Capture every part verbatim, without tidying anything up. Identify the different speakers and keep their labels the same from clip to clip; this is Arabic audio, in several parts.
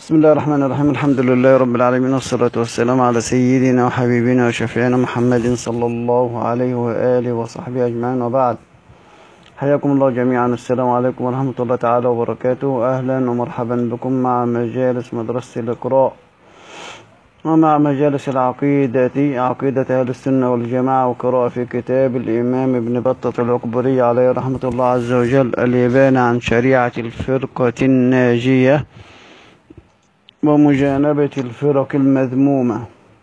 Speaker 1: بسم الله الرحمن الرحيم. الحمد لله رب العالمين، والصلاة والسلام على سيدنا وحبيبنا وشفيعنا محمد صلى الله عليه وآله وصحبه أجمعين، وبعد. حياكم الله جميعا، السلام عليكم ورحمة الله تعالى وبركاته. أهلا ومرحبا بكم مع مجالس مدرسة الإقراء ومع مجالس العقيدة عقيدة أهل السنة والجماعة، وقراءة في كتاب الإمام ابن بطة العكبري عليه رحمة الله عز وجل، الإبانة عن شريعة الفرقة الناجية ومجانبة الفرق المذمومة.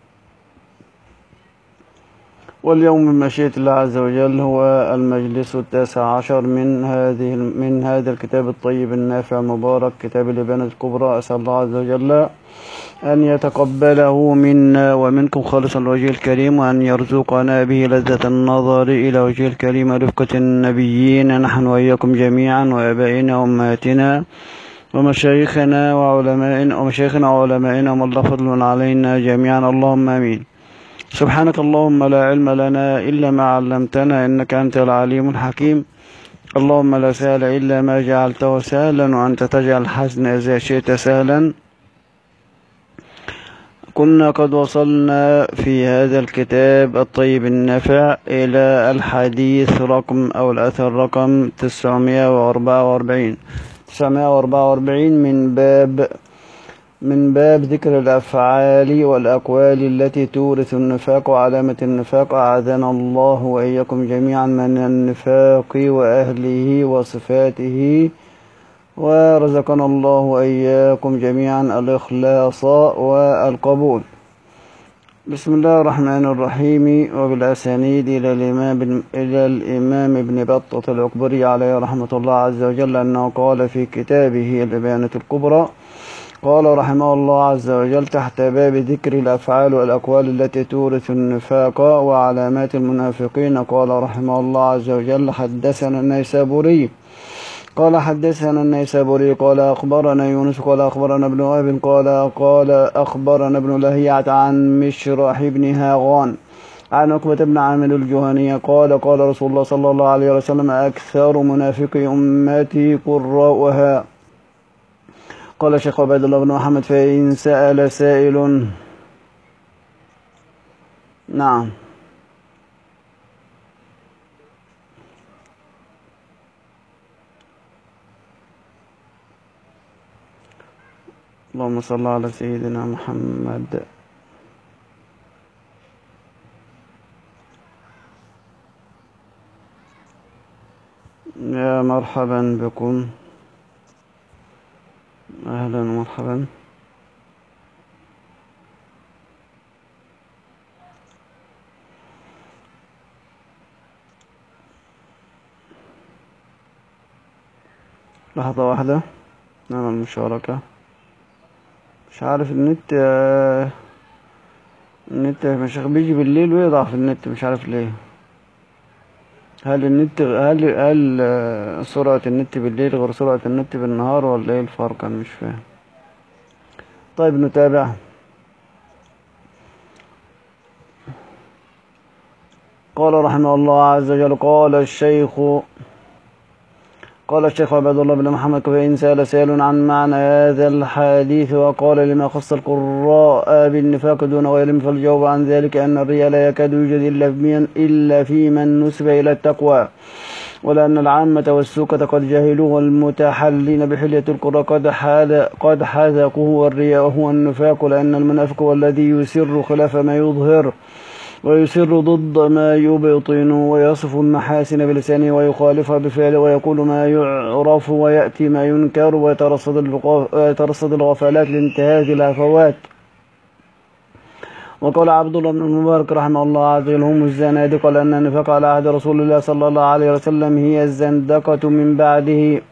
Speaker 1: واليوم بمشيئة الله عز وجل هو المجلس التاسع عشر من هذه من هذا الكتاب الطيب النافع المبارك، كتاب الإبانة الكبرى. أسأل الله عز وجل أن يتقبله منا ومنكم خالصا لوجهه الكريم، وأن يرزقنا به لذة النظر إلى وجهه الكريم ورفقة النبيين، نحن وإياكم جميعا، وآبائنا وأمهاتنا ومشايخنا وعلمائنا ومشايخنا وعلمائنا ومن له فضل علينا جميعا، اللهم آمين. سبحانك اللهم لا علم لنا إلا ما علمتنا، إنك أنت العليم الحكيم. اللهم لا سهل إلا ما جعلته سهلا، وأنت تجعل الحزن إذا شئت سهلا. كنا قد وصلنا في هذا الكتاب الطيب النافع إلى الحديث رقم أو الأثر رقم تسعمائة وأربعة وأربعين تسعمائة وأربعة وأربعين من باب من باب ذكر الأفعال والأقوال التي تورث النفاق وعلامة النفاق. أعاذنا الله وإياكم جميعا من النفاق وأهله وصفاته، ورزقنا الله وإياكم جميعا الإخلاص والقبول. بسم الله الرحمن الرحيم. وبالأسانيد إلى الإمام إلى الإمام ابن بطة العكبري عليه رحمة الله عز وجل أنه قال في كتابه الإبانة الكبرى، قال رحمه الله عز وجل تحت باب ذكر الأفعال والأقوال التي تورث النفاق وعلامات المنافقين، قال رحمه الله عز وجل حدثنا النيسابوري قال حدثنا النيسابوري قال أخبرنا يونس قال أخبرنا ابن وهب قال قال أخبرنا ابن لهيعة عن مشرح بن هاغان عن عقبة بن عامر الجهني قال قال رسول الله صلى الله عليه وسلم أكثر منافقي أمتي قراؤها. قال الشيخ عبيد الله بن محمد فإن سأل سائل نعم اللهم صل على سيدنا محمد. يا مرحبا بكم، أهلا ومرحبا. لحظة واحدة نعمل مشاركة. مش عارف النت النت مش بيجي بالليل ويضعف النت، مش عارف ليه. هل النت هل هل سرعة النت بالليل غير سرعة النت بالنهار، ولا ايه الفرق؟ انا مش فاهم. طيب نتابع. قال رحمه الله عز وجل قال الشيخ قال الشيخ عبد الله بن محمد فإن سأل سائل عن معنى هذا الحديث وقال لما خص القراء بالنفاق دون غيرهم، فالجواب عن ذلك أن الرياء لا يكاد يوجد إلا في من نسب إلى التقوى، ولأن العامة والسوكة قد جهلوه، والمتحلين بحلية القراء قد قد حذقوه، والرياء هو النفاق، لأن المنافق هو الذي يسر خلاف ما يظهر ويسر ضد ما يبطن، ويصف المحاسن بلسانه ويخالفها بفعله، ويقول ما يعرف ويأتي ما ينكر، ويترصد الغفلات لانتهاز الهفوات. وقال عبد الله بن المبارك رحمه الله عز وجل هم الزنادقة، لأن النفاق على عهد رسول الله صلى الله عليه وسلم هي الزندقة من بعده.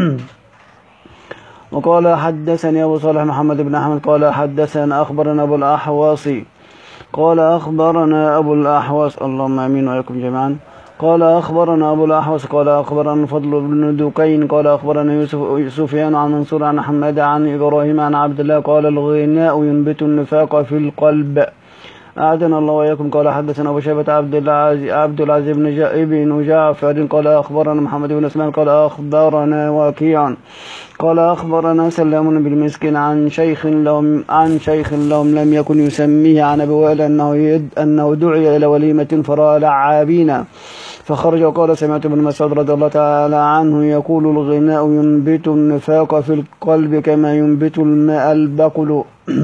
Speaker 1: وقال حدثني أبو صالح محمد بن أحمد قال حدثنا أخبرنا أبو الأحواص قال أخبرنا أبو الأحوص اللهم آمين وإياكم جميعا قال أخبرنا أبو الأحوص قال أخبرنا فضل بن دكين قال أخبرنا يوسف سفيان عن منصور عن حماد عن إبراهيم عن عبد الله قال الغناء ينبت النفاق في القلب. أعدنا الله وإياكم. قال حدثنا أبو شيبة عبد العزيز عبد العزيز بن جعفر قال أخبرنا محمد بن اسماعيل قال أخبرنا وكيع قال أخبرنا سلام بن مسكين عن شيخ لهم عن شيخ لهم لم يكن يسميه عن أبي وائل أنه يد أنه دعي إلى وليمة فرأى لعابين فخرج وقال سمعت ابن مسعود رضي الله تعالى عنه يقول الغناء ينبت النفاق في القلب كما ينبت الماء البقل.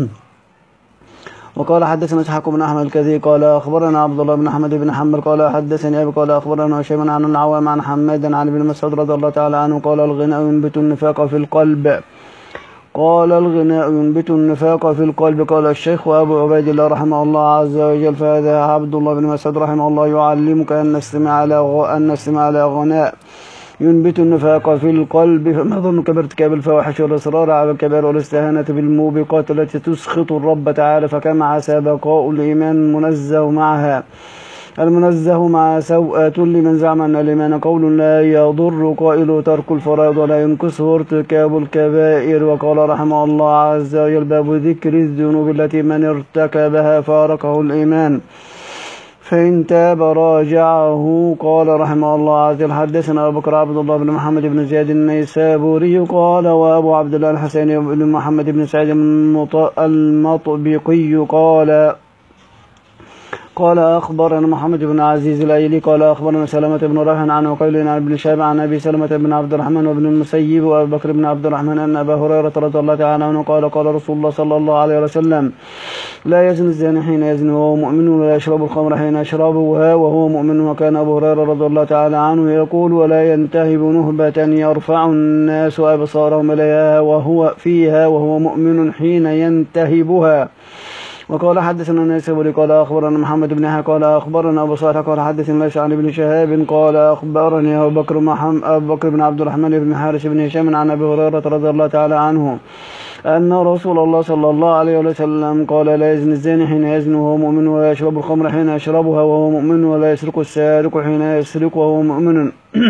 Speaker 1: وقال حدثنا اسحاق بن احمد الكذي قال اخبرنا عبد الله بن احمد بن حنبل قال حدثني ابي قال اخبرنا هشام عن العوام عن حماد عن ابن مسعود رضي الله تعالى عنه قال الغناء ينبت النفاق في القلب قال الغناء ينبت النفاق في القلب. قال الشيخ أبو عبيد الله رحمه الله عز وجل فهذا عبد الله بن مسعود رحمه الله يعلمك أن نستمع على أن نستمع على غناء ينبت النفاق في القلب. فما ظنك بارتكاب الفواحش والإصرار على الكبائر والاستهانة بالموبقات التي تسخط الرب تعالى فكم عسى بقاء الإيمان منزه معها المنزه مع سوءة لمن زعم أن الإيمان قول لا يضر قائل ترك الفرائض ولا ينقصه ارتكاب الكبائر. وقال رحمه الله عز وجل باب ذكر الذنوب التي من ارتكبها فارقه الإيمان فإن تاب راجعه. قال رحمه الله عز وجل حدثنا أبو بكر عبد الله بن محمد بن زياد النيسابوري قال وأبو عبد الله الحسين بن محمد بن سعيد المطبقي قال قال أخبرنا محمد بن عزيز الأيلي قال أخبرنا سلمة بن رافع عن عقيل عن ابن شهاب عن أبي سلمة بن عبد الرحمن وابن المسيب وأبي بكر بن عبد الرحمن أن أبا هريرة رضي الله تعالى عنه قال قال رسول الله صلى الله عليه وسلم لا يزني الزاني حين يزني وهو مؤمن ولا يشرب الخمر حين يشربها وهو مؤمن. وكان أبو هريرة رضي الله تعالى عنه يقول ولا ينتهب نهبة يرفع الناس أبصارهم إليها وهو فيها وهو مؤمن حين ينتهبها. وقال حدثنا النيسابوري قال أخبرنا محمد بن يحيى قال أخبرنا أبو صالح قال حدثنا ليس عن ابن شهاب قال أخبرني أبو بكر محمد أبو بكر بن عبد الرحمن بن حارث بن هشام عن أبي هريرة رضي الله تعالى عنه أن رسول الله صلى الله عليه وسلم قال لا يزني الزاني حين يزني وهو مؤمن ولا يشرب الخمر حين يشربها وهو مؤمن ولا يسرق السارق حين يسرق وهو مؤمن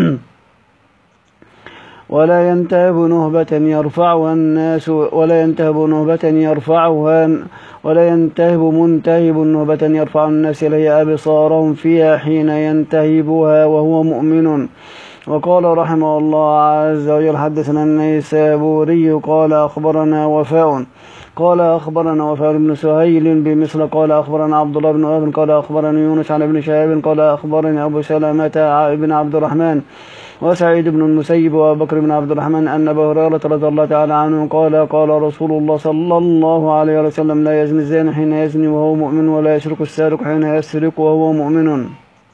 Speaker 1: ولا ينتهب نهبة يرفعها الناس ولا ينتهب نهبة يرفعها ولا ينتهب منتهب نهبة يرفع الناس إليه أبصارهم فيها حين ينتهبها وهو مؤمن. وقال رحمه الله عز وجل حدثنا النيسابوري قال أخبرنا وفاء قال أخبرنا وفاء بن سهيل بمثل قال أخبرنا عبد الله بن آدم قال أخبرني يونس عن ابن شهاب قال أخبرني أبو سلمة بن عبد الرحمن وسعيد بن المسيب وأبو بكر بن عبد الرحمن أن أبا هريرة رضي الله تعالى عنه قال قال رسول الله صلى الله عليه وسلم لا يزني الزاني حين يزني وهو مؤمن ولا يسرق السارق حين يسرق وهو مؤمن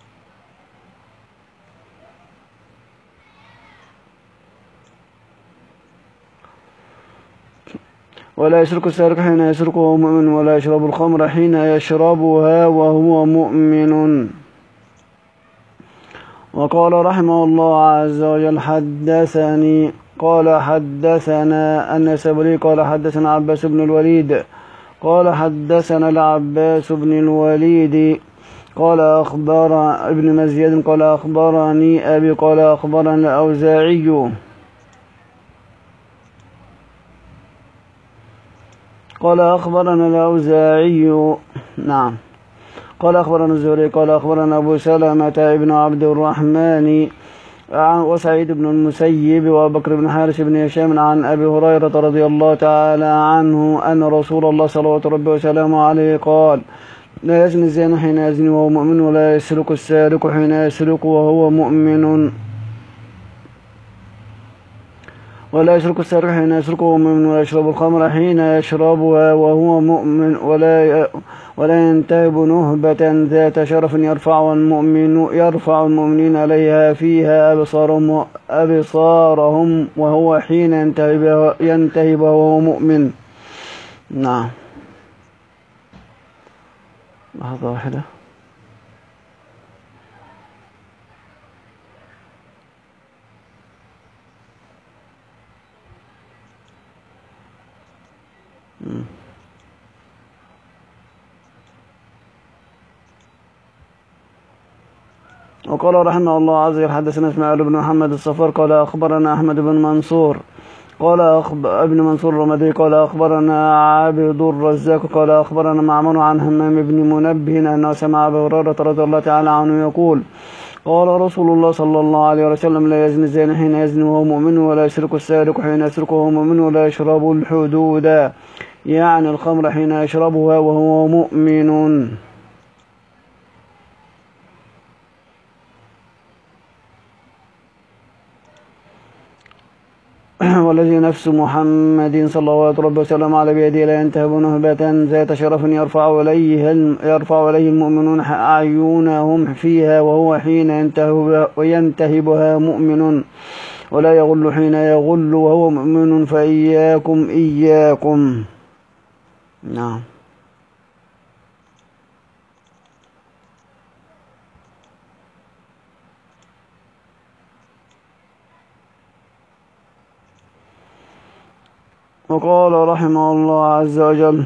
Speaker 1: ولا يسرق السارق حين يسرق وهو مؤمن ولا يشرب الخمر حين يشربها وهو مؤمن. وقال رحمه الله عز وجل حدثني قال حدثنا النيسابوري قال حدثنا عباس بن الوليد قال حدثنا العباس بن الوليد قال أخبر ابن مزيد قال أخبرني أبي قال أخبرنا الأوزاعي قال أخبرنا الأوزاعي نعم قال أخبرنا الزهري قال أخبرنا أبو سلمة بن عبد الرحمن وسعيد بن المسيب وأبو بكر بن حارث بن هشام عن أبي هريرة رضي الله تعالى عنه أن رسول الله صلوات ربه وسلامه عليه قال لا يزني الزاني حين يزني وهو مؤمن ولا يسرق السارق حين يسرق وهو مؤمن ولا يسرق السارق حين يسرق وهو مؤمن ولا يشرب الخمر حين يشربها وهو مؤمن ولا ولا ينتهب نهبة ذات شرف يرفع المؤمن يرفع المؤمنين عليها فيها أبصارهم أبصارهم وهو حين ينتهب ينتهب وهو مؤمن. نعم لحظة واحدة. وقال رحمه الله عز وجل حدثنا اسماعيل بن محمد الصفار قال أخبرنا أحمد بن منصور قال أخبر ابن منصور الرمدي قال أخبرنا عبد الرزاق قال أخبرنا معمر عن همام بن منبه أنه سمع أبا هريرة رضي الله تعالى عنه يقول قال رسول الله صلى الله عليه وسلم لا يزني الزاني حين يزني وهو مؤمن ولا يسرق السارق حين يسرق وهو مؤمن ولا يشرب الحدود يعني الخمر حين يشربها وهو مؤمن. والذي نفس محمد صلى الله عليه وسلم على بيده لا ينتهب نهبة ذات شرف يرفع إليه يرفع إليه المؤمنون أعينهم فيها وهو حين ينتهب وينتهبها مؤمن ولا يغل حين يغل وهو مؤمن فإياكم إياكم. نعم. وقال رحمه الله عز وجل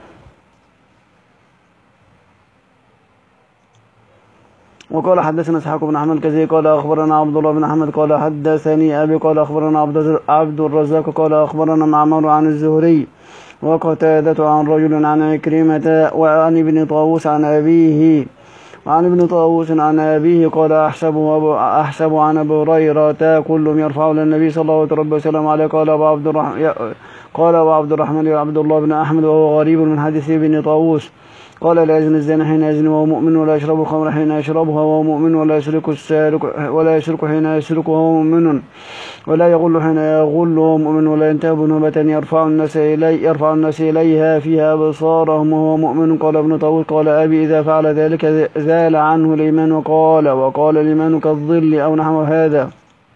Speaker 1: وقال حدثنا اسحاق بن احمد كزي قال اخبرنا عبد الله بن احمد قال حدثني ابي قال اخبرنا عبد الرزاق قال اخبرنا معمر عن الزهري وقتادة عن رجل عن عكرمة وعن ابن طاووس عن ابيه وعن ابن طاووس عن أبيه قال أحسب, أحسب عن أبي هريرة كلهم يرفع للنبي صلى الله عليه وسلم عليه قال أبو عبد الرحمن قال أبو عبد الرحمن عبد الله بن أحمد وهو غريب من حديث ابن طاووس قال لا يزني الزاني حين يزني وهو مؤمن ولا يشرب الخمر حين يشربها وهو مؤمن ولا يسرق السارق ولا يسرق حين يسرق وهو مؤمن ولا يغل حين يغل وهو مؤمن ولا ينتهب نهبة يرفع الناس إلي يرفع الناس إليها فيها أبصارهم وهو مؤمن قال ابن طاووس قال أبي إذا فعل ذلك زال عنه الإيمان وقال وقال الإيمان كالظل أو نحو هذا.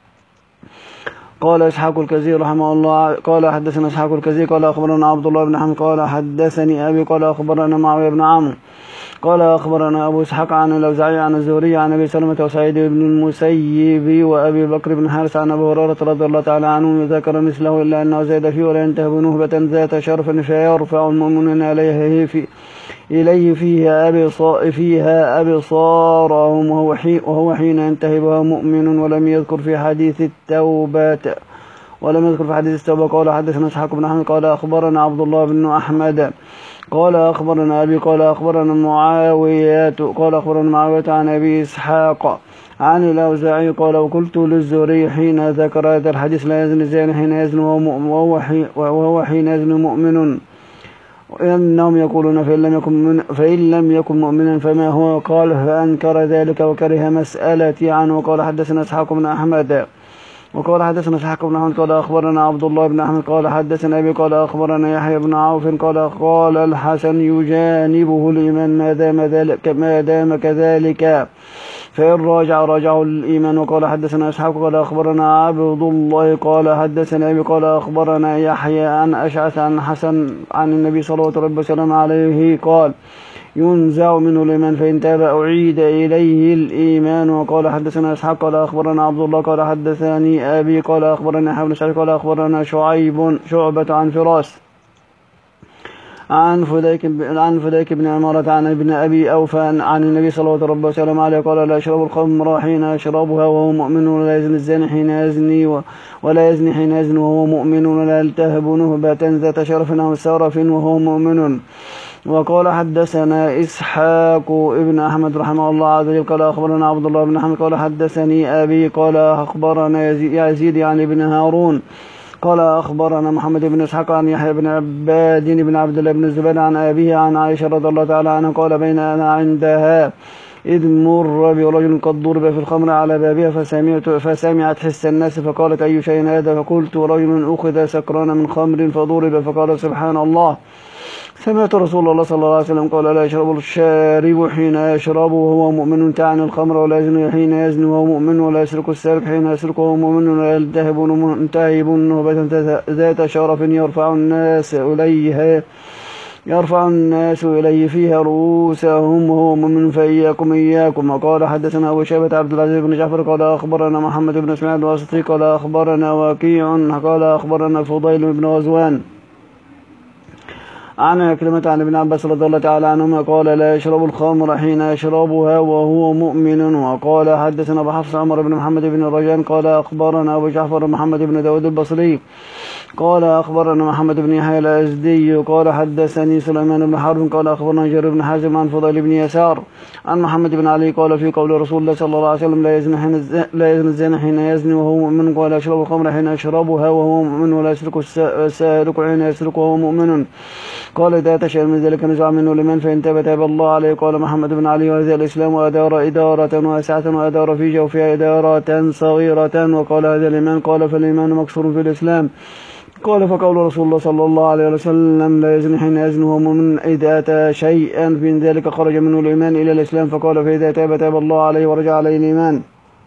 Speaker 1: قال إسحاق الكزي رحمه الله قال حدثنا إسحاق الكزي قال أخبرنا عبد الله بن حمد قال حدثني أبي قال أخبرنا معاوية بن عمرو قال أخبرنا أبو إسحاق عن الأوزاعي عن الزهري عن أبي سلمة وسعيد بن المسيب وأبي بكر بن حارث عن أبي هريرة رضي الله تعالى عنه ذكر مثله إلا أنه زاد فيه ولا ينتهب نهبة ذات شرف فيرفع المؤمنين إليه في إليه فيها أبصار فيها أبصارهم وهو حين وهو حين ينتهبها مؤمن ولم يذكر في حديث التوبة ولم يذكر في حديث التوبة قال حدثنا إسحاق بن أحمد قال أخبرنا عبد الله بن أحمد قال أخبرنا أبي قال أخبرنا معاوية قال أخبرنا معاوية عن أبي إسحاق عن الأوزاعي قال وقلت للزهري حين ذكر هذا الحديث لا يزني الزاني حين يزني وهو حين, وهو حين يزني مؤمن إنهم يقولون فإن لم يكن فإن لم يكن مؤمنا فما هو قال فأنكر ذلك وكره مسألتي عنه وقال حدثنا إسحاق بن أحمد وقال حدثنا إسحاق بن أحمد قال أخبرنا عبد الله بن أحمد قال حدثنا أبي قال أخبرنا يحيى بن عوف قال قال الحسن يجانبه الإيمان ما دام ذلك ما دام كذلك فإن راجع راجعه الإيمان وقال حدثنا إسحاق قال أخبرنا عبد الله قال حدثنا أبي قال أخبرنا يحيى عن أشعث عن حسن عن النبي صلى الله عليه وسلم عليه قال ينزع منه الإيمان فإن تاب أعيد إليه الإيمان وقال حدثنا إسحاق قال أخبرنا عبد الله قال حدثني أبي قال أخبرنا يحيى بن سعيد قال أخبرنا شعيب شعبة عن فراس عن فديك عن فديك بن عمارة عن ابن أبي أوفى عن النبي صلى الله عليه وسلم عليه قال لا يشرب الخمر حين يشربها وهو مؤمن ولا يزني الزاني حين يزني ولا يزني حين يزني وهو مؤمن ولا يلتهب نهبة ذات شرف أو سرف وهو مؤمن. وقال حدثنا إسحاق ابن أحمد رحمه الله عز وجل قال أخبرنا عبد الله بن أحمد قال حدثني أبي قال أخبرنا يزيد يعني بن هارون قال أخبرنا محمد بن إسحاق عن يحيى بن عباد بن عبد الله بن الزبير عن أبيه عن عائشة رضي الله تعالى عنها قال بين أنا عندها إذ مر برجل قد ضرب في الخمر على بابها فسمعت فسمعت حس الناس فقالت أي شيء هذا فقلت رجل أخذ سكران من خمر فضرب فقال سبحان الله سمعت رسول الله صلى الله عليه وسلم قال لا يشرب الشارب حين يشرب وهو مؤمن تعني الخمر ولا يزني حين يزني وهو مؤمن ولا يسرق السارق حين يسرق وهو مؤمن ولا يلتهب منتهب نهبة ذات شرف يرفع الناس إليها يرفع الناس إليه فيها رؤوسهم وهو مؤمن فإياكم إياكم. وقال حدثنا أبو شيبة عبد العزيز بن جعفر قال أخبرنا محمد بن إسماعيل الواسطي قال أخبرنا وكيع قال أخبرنا فضيل بن غزوان عن كلمة عن ابن عباس رضي الله تعالى عنهما قال لا يشرب الخمر حين يشربها وهو مؤمن. وقال حدثنا أبو حفص عمر بن محمد بن رجان قال أخبرنا أبو جعفر محمد بن داود البصري قال أخبرنا محمد بن يحيى الأزدي قال حدثني سليمان بن حرب قال أخبرنا جرير بن حازم عن فضيل بن يسار عن محمد بن علي قال في قول رسول الله صلى الله عليه وسلم لا يزني حين لا يزني الزاني حين يزني وهو مؤمن قال يشرب الخمر حين يشربها وهو مؤمن ولا يسرق السارق حين يسرق وهو مؤمن قال إذا تشاء من ذلك نزع منه لمن فإن تاب تاب الله عليه. قال محمد بن علي وهذا الإسلام وأدار إدارة واسعة وأدار في جوفها إدارة صغيرة. وقال هذا الإيمان قال فالإيمان مكسور في الإسلام. قال فقول رسول الله صلى الله عليه وسلم لا يزني حين يزني وهو مؤمن إذا أتى شيئا من ذلك خرج منه الإيمان إلى الإسلام. فقال فإذا تاب تاب الله عليه ورجع عليه الإيمان.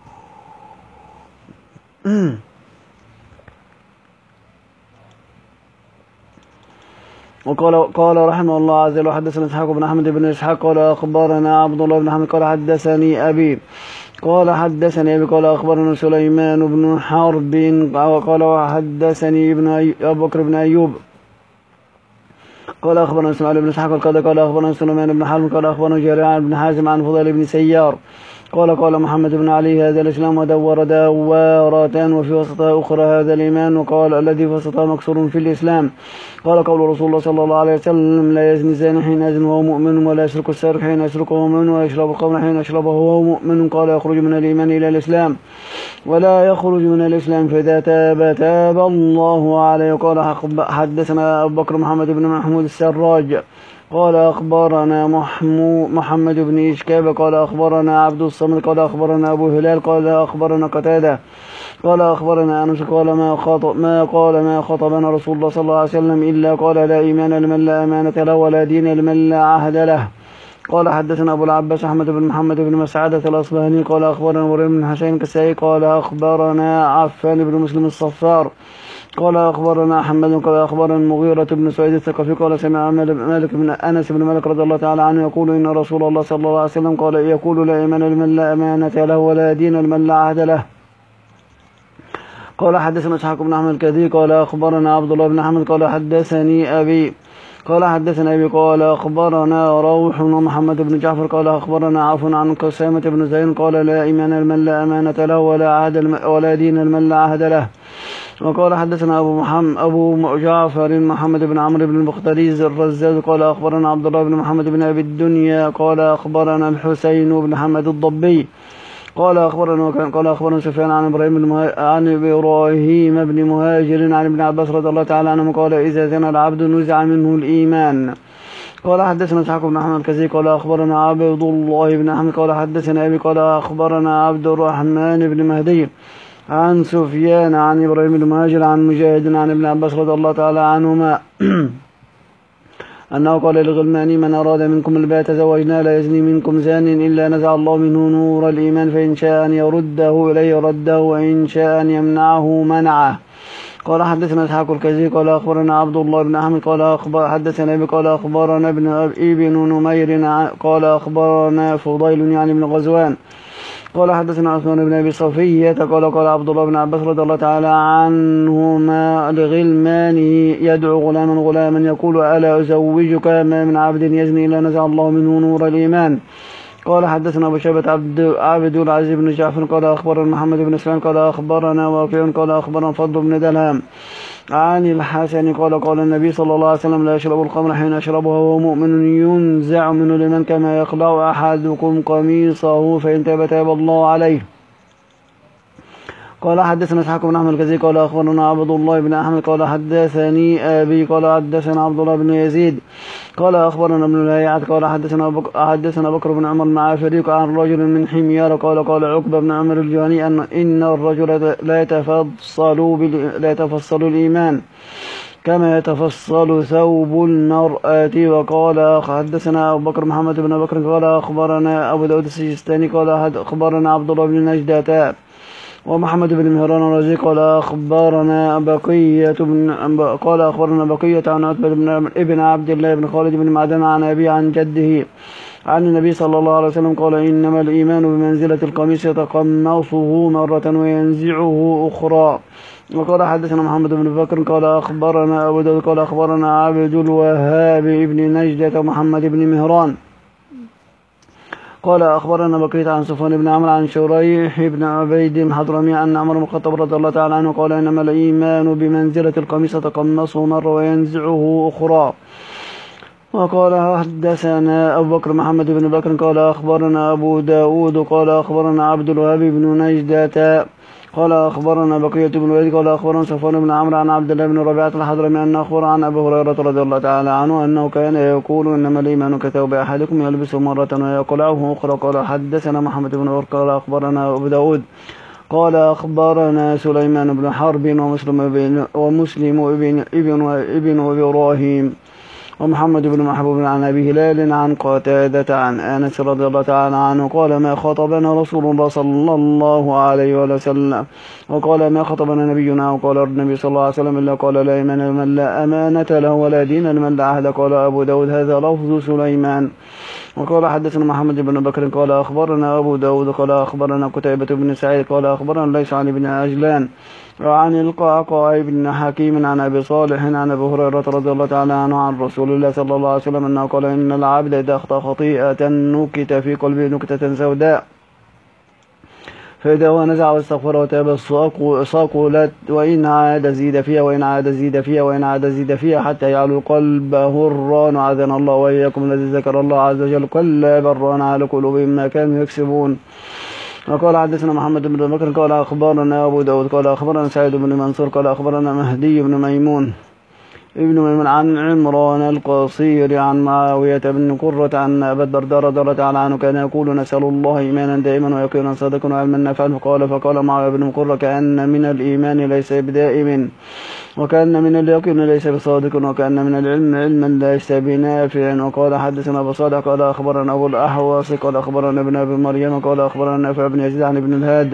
Speaker 1: وقال قال رحمه الله عز وجل حدثنا إسحاق بن أحمد بن إسحاق قال أخبرنا عبد الله بن حمد قال حدثني أبي قال حدثني أبي قال أخبرنا سليمان بن حرب قال حدثني ابن أبو بكر بن أيوب قال أخبرنا إسماعيل بن إسحاق قال قال أخبرنا سليمان بن حرب قال أخبرنا جرير بن حازم عن فضيل بن سيار قال قال محمد بن علي هذا الإسلام ودور دوارة وفي وسطها أخرى هذا الإيمان. وقال الذي في وسطها مكسور في الإسلام. قال قول رسول الله صلى الله عليه وسلم لا يزني الزاني حين يزني وهو مؤمن ولا يسرق السارق حين يسرق وهو مؤمن ولا يشرب الخمر حين يشربه وهو مؤمن قال يخرج من الإيمان إلى الإسلام ولا يخرج من الإسلام فإذا تاب تاب الله عليه. قال حدثنا أبو بكر محمد بن محمود السراج قال أخبرنا محمد بن إشكاب قال أخبرنا عبد الصمد قال أخبرنا أبو هلال قال أخبرنا قتادة قال أخبرنا أنس قال ما خطب ما قال ما خطبنا رسول الله صلى الله عليه وسلم إلا قال لا إيمان لمن لا أمانة له ولا دين لمن لا عهد له. قال حدثنا أبو العباس أحمد بن محمد بن مسعدة الأصبهاني قال أخبرنا مريم بن حسين كسائي قال أخبرنا عفان بن مسلم الصفار قال أخبرنا حمد قال أخبرنا المغيرة بن سعيد الثقفي قال سمع مالك بن أنس بن مالك رضي الله تعالى عنه يقول إن رسول الله صلى الله عليه وسلم قال يقول لا إيمان لمن لا أمانة له ولا دين لمن لا عهد له. قال حدثنا إسحاق بن أحمد الكذي قال أخبرنا عبد الله بن حمد قال حدثني أبي قال حدثنا أبي قال أخبرنا روح ومحمد بن جعفر قال أخبرنا عفو عن قسامة بن زين قال لا إيمان لمن لا أمانة له ولا عهد ولا دين لمن لا عهد له. وقال حدثنا أبو محمد أبو جعفر محمد بن عمرو بن المختاري الرزاز قال أخبرنا عبد الله بن محمد بن أبي الدنيا قال أخبرنا الحسين بن حمد الضبي قال أخبرنا قال أخبرنا سفيان عن إبراهيم بن عن إبراهيم بن مهاجر عن ابن عباس رضي الله تعالى عنه قال إذا زنى العبد نزع منه الإيمان. قال حدثنا إسحاق بن أحمد الكزي قال أخبرنا عبد الله بن أحمد قال حدثنا أبي قال أخبرنا عبد الرحمن بن مهدي عن سفيان عن إبراهيم بن مهاجر عن مجاهد عن ابن عباس رضي الله تعالى عنهما أنه قال للغلمان من أراد منكم البات زوجنا لا يزني منكم زان إلا نزع الله منه نور الإيمان فإن شاء أن يرده إليه رده وإن شاء أن يمنعه منعه. قال حدثنا إسحاق الكزي قال أخبرنا عبد الله بن أحمد قال أخبر حدثنا أبي قال أخبرنا ابن ابن نمير قال أخبرنا فضيل يعني بن غزوان قال حدثنا عثمان بن أبي صفية قال قال عبد الله بن عباس رضي الله تعالى عنهما لغلمانه يدعو غلاما غلاما يقول ألا أزوجك ما من عبد يزني إلا نزع الله منه نور الإيمان. قال حدثنا أبو شيبة عبد عبد العزيز بن جعفر قال أخبرنا محمد بن سلام قال أخبرنا واقع قال أخبرنا فضل بن دلهم عن الحسن قال قال النبي صلى الله عليه وسلم لا يشرب الخمر حين يشربها وهو مؤمن ينزع منه لمن كما يخلع أحدكم قميصه فإن تاب تاب الله عليه. قال حدثنا إسحاق بن أحمد الكزي قال أخبرنا عبد الله بن أحمد قال حدثني أبي قال حدثنا عبد الله بن يزيد قال أخبرنا ابن الهيعة قال حدثنا بك حدثنا بكر بن عمر مع فريق عن رجل من حميار قال قال عقبة بن عمر الجهني أن إن الرجل لا يتفصل لا يتفصل الإيمان كما يتفصل ثوب المرأة. وقال حدثنا أبو بكر محمد بن بكر قال أخبرنا أبو داود السجستاني قال أخبرنا عبد الله بن نجدة ومحمد بن مهران الرازي قال أخبرنا بقية بن قال أخبرنا بقية عن عتبة بن ابن عبد الله بن خالد بن معدان عن أبي عن جده عن النبي صلى الله عليه وسلم قال إنما الإيمان بمنزلة القميص يتقمصه مرة وينزعه أخرى. وقال حدثنا محمد بن بكر قال أخبرنا أبو داود قال أخبرنا عبد الوهاب بن نجدة محمد بن مهران قال أخبرنا بقية عن صفوان بن عمرو عن شريح بن عبيد الحضرمي أن عمر بن الخطاب رضي الله تعالى عنه قال إنما الإيمان بمنزلة القميص يتقمصه مرة وينزعه أخرى. وقال حدثنا أبو بكر محمد بن بكر قال أخبرنا أبو داود قال أخبرنا عبد الوهاب بن نجدة قال أخبرنا بقية بن الوليد قال أخبرنا صفوان بن عمرو عن عبد الله بن ربيعة الحضرمي أن أخبر عن أبي هريرة رضي الله تعالى عنه أنه كان يقول إنما الإيمان كثوب أحدكم يلبسه مرة ويقلعه أخرى. قال حدثنا محمد بن بكر قال أخبرنا أبو داود قال أخبرنا سليمان بن حرب ومسلم بن ومسلم ابن ابن ابن إبراهيم ومحمد بن محبوب عن أبي هلال عن قتادة عن أنس رضي الله تعالى عنه قال ما خطبنا رسول الله صلى الله عليه وسلم وقال ما خطبنا نبينا وقال النبي صلى الله عليه وسلم إلا قال لا إيمان لمن لا أمانة له ولا دين لمن لا عهد. قال أبو داود هذا لفظ سليمان. وقال حدثنا محمد بن بكر قال أخبرنا أبو داود قال أخبرنا قتيبة بن سعيد قال أخبرنا ليس عن ابن عجلان وعن القعقاع بن حكيم عن أبي صالح عن أبي هريرة رضي الله تعالى عنه عن رسول الله صلى الله عليه وسلم أنه قال إن العبد إذا أخطأ خطيئة نكت في قلبه نكتة سوداء فإذا هو نزع واستغفر وتاب صقلت وإن عاد زيد فيها وإن عاد زيد فيها وإن عاد زيد فيها حتى يعلو قلبه الران عاذنا الله وإياكم الذي ذكر الله عز وجل كلا بران على قلوبهم ما كانوا يكسبون. وقال حدثنا محمد بن بكر قال أخبرنا أبو داود قال أخبرنا سعيد بن منصور قال أخبرنا مهدي بن ميمون ابن ميمون عن عمران القصير عن معاوية بن قرة عن أبي الدرداء رضي الله تعالى عنه كان يقول نسأل الله إيمانا دائما ويقينا صادقا وعلما نافعا. فقال فقال معاوية بن قرة كأن من الإيمان ليس بدائم وكأن من اليقين ليس بصادق وكأن من العلم علما ليس بنافع. وقال حدثنا أبو صالح قال أخبرنا أبو الأحوص قال أخبرنا ابن أبي مريم قال أخبرنا نافع بن يزيد عن ابن الهاد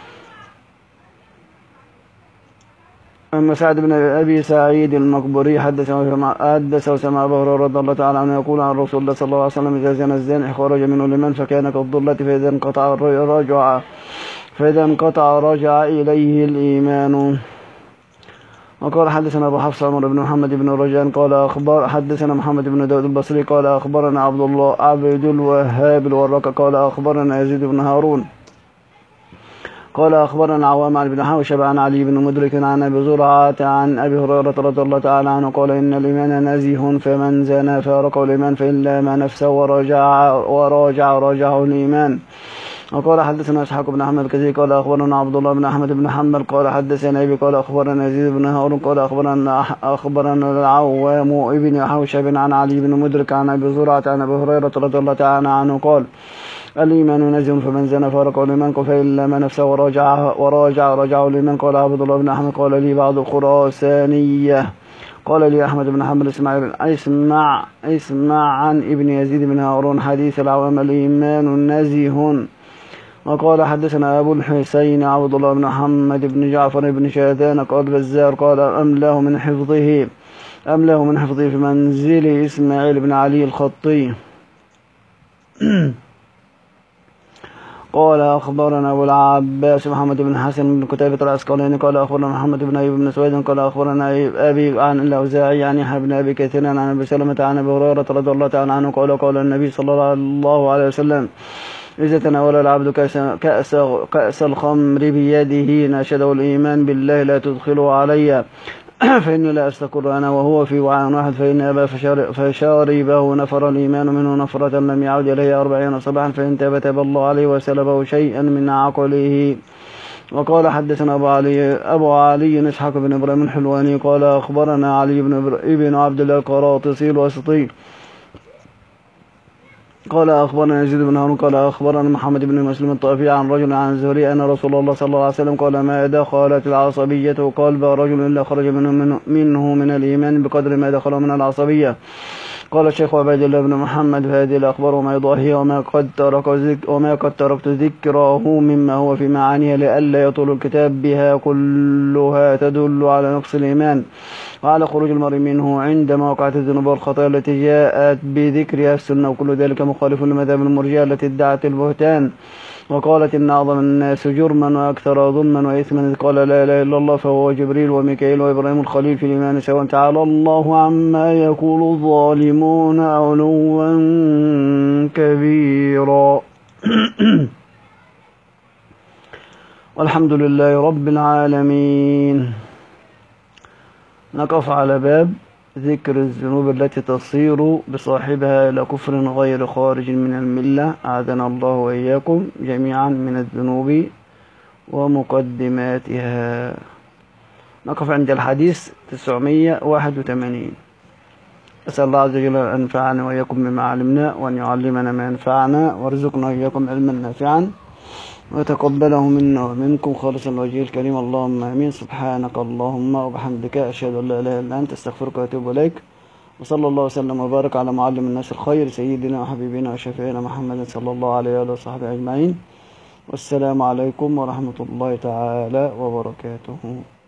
Speaker 1: أما سعد بن أبي سعيد المقبري حدث وسمع أبو هريرة رضي الله تعالى عنه يقول عن رسول الله صلى الله عليه وسلم إذا زنى الزاني خرج منه لمن فكان كالضلة فإذا انقطع رجع فإذا انقطع رجع إليه الإيمان. وقال حدثنا أبو حفص عمر بن محمد بن رجان قال أخبر حدثنا محمد بن داود البصري قال أخبرنا عبد الله عبد الوهاب الورق قال أخبرنا يزيد بن هارون قال أخبرنا عوام عن بن حوشب عن علي بن مدرك عن أبي زرعة عن أبي هريرة رضي الله تعالى عنه قال إن الإيمان نزيه فمن زنى فارقه الإيمان فإن لام نفسه وراجع وراجع راجعه الإيمان. وقال حدثنا إسحاق بن أحمد الكثير قال أخبرنا عبد الله بن أحمد بن حنبل قال حدثنا أبي قال أخبرنا يزيد بن هارون قال أخبرنا أخبرنا العوام ابن حوشب عن علي بن مدرك عن أبي زرعة عن أبي هريرة رضي الله تعالى عنه قال الإيمان نزيه فمن زنى فارقه الإيمان فإن لام نفسه وراجع وراجع رجعه الإيمان. قال عبد الله بن أحمد قال لي بعض الخراسانية قال لي أحمد بن حنبل اسمع اسمع اسمع عن ابن يزيد بن هارون حديث العوام الإيمان نزيه. وقال حدثنا أبو الحسين عبد الله بن محمد بن جعفر بن شاذان قال بزار قال أملاه من حفظه أملاه من حفظه في منزل إسماعيل بن علي الخطي قال أخبرنا أبو العباس محمد بن حسن بن كتيبة العسقلاني قال أخبرنا محمد بن أيوب بن سويد قال أخبرنا أبي عن الأوزاعي عن يحيى بن أبي كثير عن أبي سلمة عن أبي هريرة رضي الله تعالى عنه قال قال النبي صلى الله عليه وسلم إذا تناول العبد كأس, كأس, كأس الخمر بيده ناشده الإيمان بالله لا تدخله علي فإني لا أستقر أنا وهو في وعاء واحد فإن أبى فشاربه نفر الإيمان منه نفرة لم يعود إليه أربعين صباحا فإن تاب تاب الله عليه وسلبه شيئا من عقله. وقال حدثنا أبو علي أبو علي إسحاق بن إبراهيم الحلواني قال أخبرنا علي بن ابن عبد الله القراطسي الواسطي قال أخبرنا يزيد بن هارون قال أخبرنا محمد بن مسلم الطائفي عن رجل عن الزهري أن رسول الله صلى الله عليه وسلم قال ما دخلت العصبية قلب رجل إلا خرج منه, منه, منه من الإيمان بقدر ما دخل من العصبية قال الشيخ عبيد الله بن محمد في هذه الأخبار وما يضاهيها وما قد ترك ذكر وما قد تركت ذكره مما هو في معانيها لئلا يطول الكتاب بها كلها تدل على نقص الإيمان وعلى خروج المرء منه عندما وقعت الذنوب والخطايا التي جاءت بذكرها السنة، وكل ذلك مخالف لمذهب المرجئة التي ادعت البهتان وقالت إن أعظم الناس جرما وأكثر ظلما وإثما إذ قال لا إله إلا الله فهو جبريل وميكائيل وإبراهيم الخليل في الإيمان سواء. تعالى الله عما يقول الظالمون علوا كبيرا. والحمد لله رب العالمين. نقف على باب ذكر الذنوب التي تصير بصاحبها إلى كفر غير خارج من الملة، أعاذنا الله وإياكم جميعا من الذنوب ومقدماتها. نقف عند الحديث تسعمائة وواحد وثمانين. أسأل الله عز وجل أن ينفعنا وإياكم بما علمنا وأن يعلمنا ما ينفعنا وارزقنا وإياكم علما نافعا وتقبله منا ومنكم خالصا لوجهه الكريم، اللهم امين. سبحانك اللهم وبحمدك اشهد ان لا اله الا انت استغفرك واتوب اليك. وصلى الله وسلم وبارك على معلم الناس الخير سيدنا وحبيبنا وشفيعنا محمد صلى الله عليه واله وصحبه اجمعين. والسلام عليكم ورحمه الله تعالى وبركاته.